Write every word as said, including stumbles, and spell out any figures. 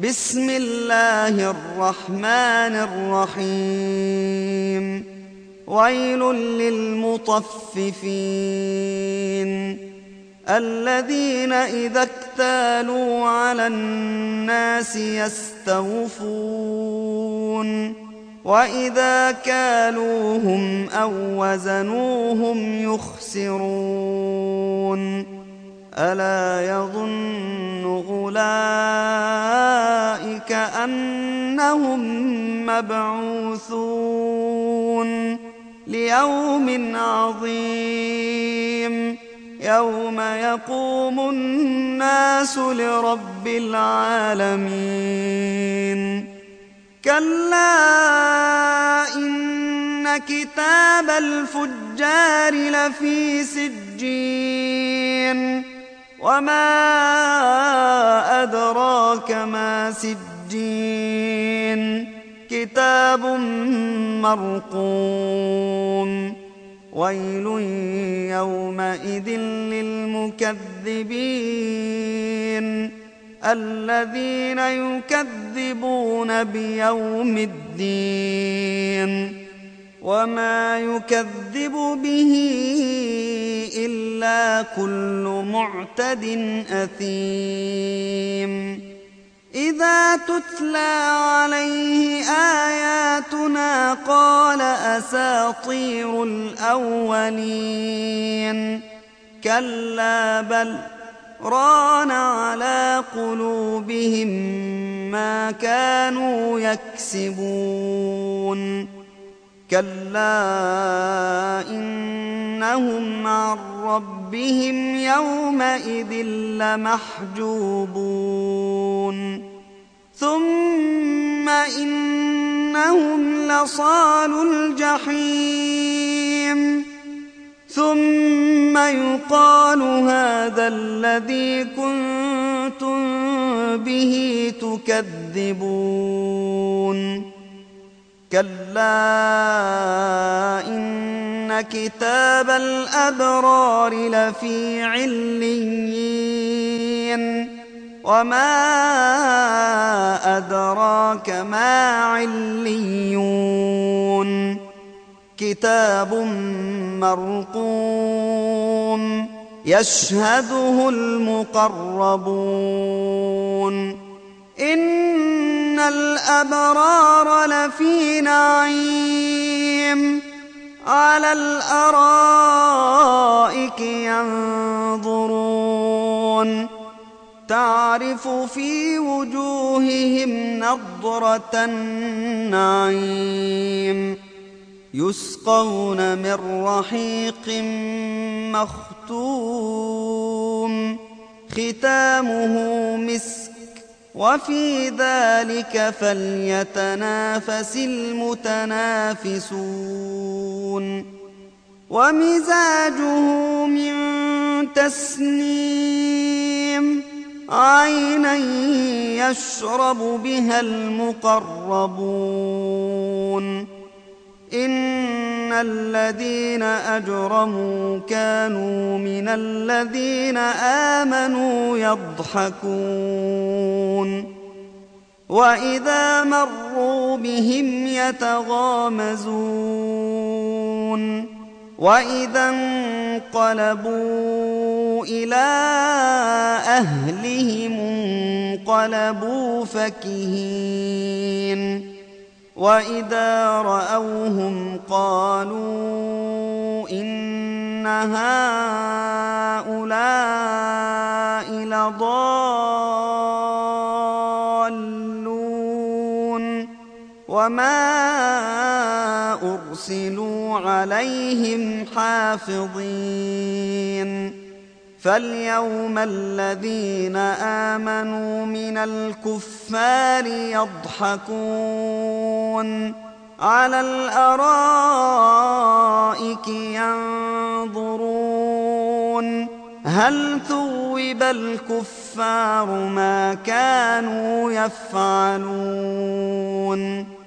بسم الله الرحمن الرحيم ويل للمطففين الذين إذا اكتالوا على الناس يستوفون وإذا كالوهم أو وزنوهم يخسرون ألا يظن أولئك أنهم مبعوثون ليوم عظيم يوم يقوم الناس لرب العالمين كلا إن كتاب الفجار لفي سجين وما أدراك ما سجين كتاب مرقوم ويل يومئذ للمكذبين الذين يكذبون بيوم الدين وما يكذب به إلا كل معتد أثيم إذا تتلى عليه آياتنا قال أساطير الأولين كلا بل ران على قلوبهم ما كانوا يكسبون كلا إنهم عن ربهم يومئذ لمحجوبون ثم إنهم لصالو الجحيم ثم يقال هذا الذي كنتم به تكذبون كلا إن كتاب الأبرار لفي عليين وما أدراك ما عليون كتاب مرقوم يشهده المقربون إن الأبرار لفي نعيم على الأرائك ينظرون تعرف في وجوههم نضرة النعيم يسقون من رحيق مختوم ختامه مسك وفي ذلك فليتنافس المتنافسون ومزاجه من تسنيم عينا يشرب بها المقربون إن الذين أجرموا كانوا من الذين آمنوا يضحكون وإذا مروا بهم يتغامزون وإذا انقلبوا إلى أهلهم انقلبوا فكهين وإذا رأوهم قالوا إن هؤلاء لضالون وما أرسلوا عليهم حافظين فاليوم الذين آمنوا من الكفار يضحكون على الأرائك ينظرون هل ثوب الكفار ما كانوا يفعلون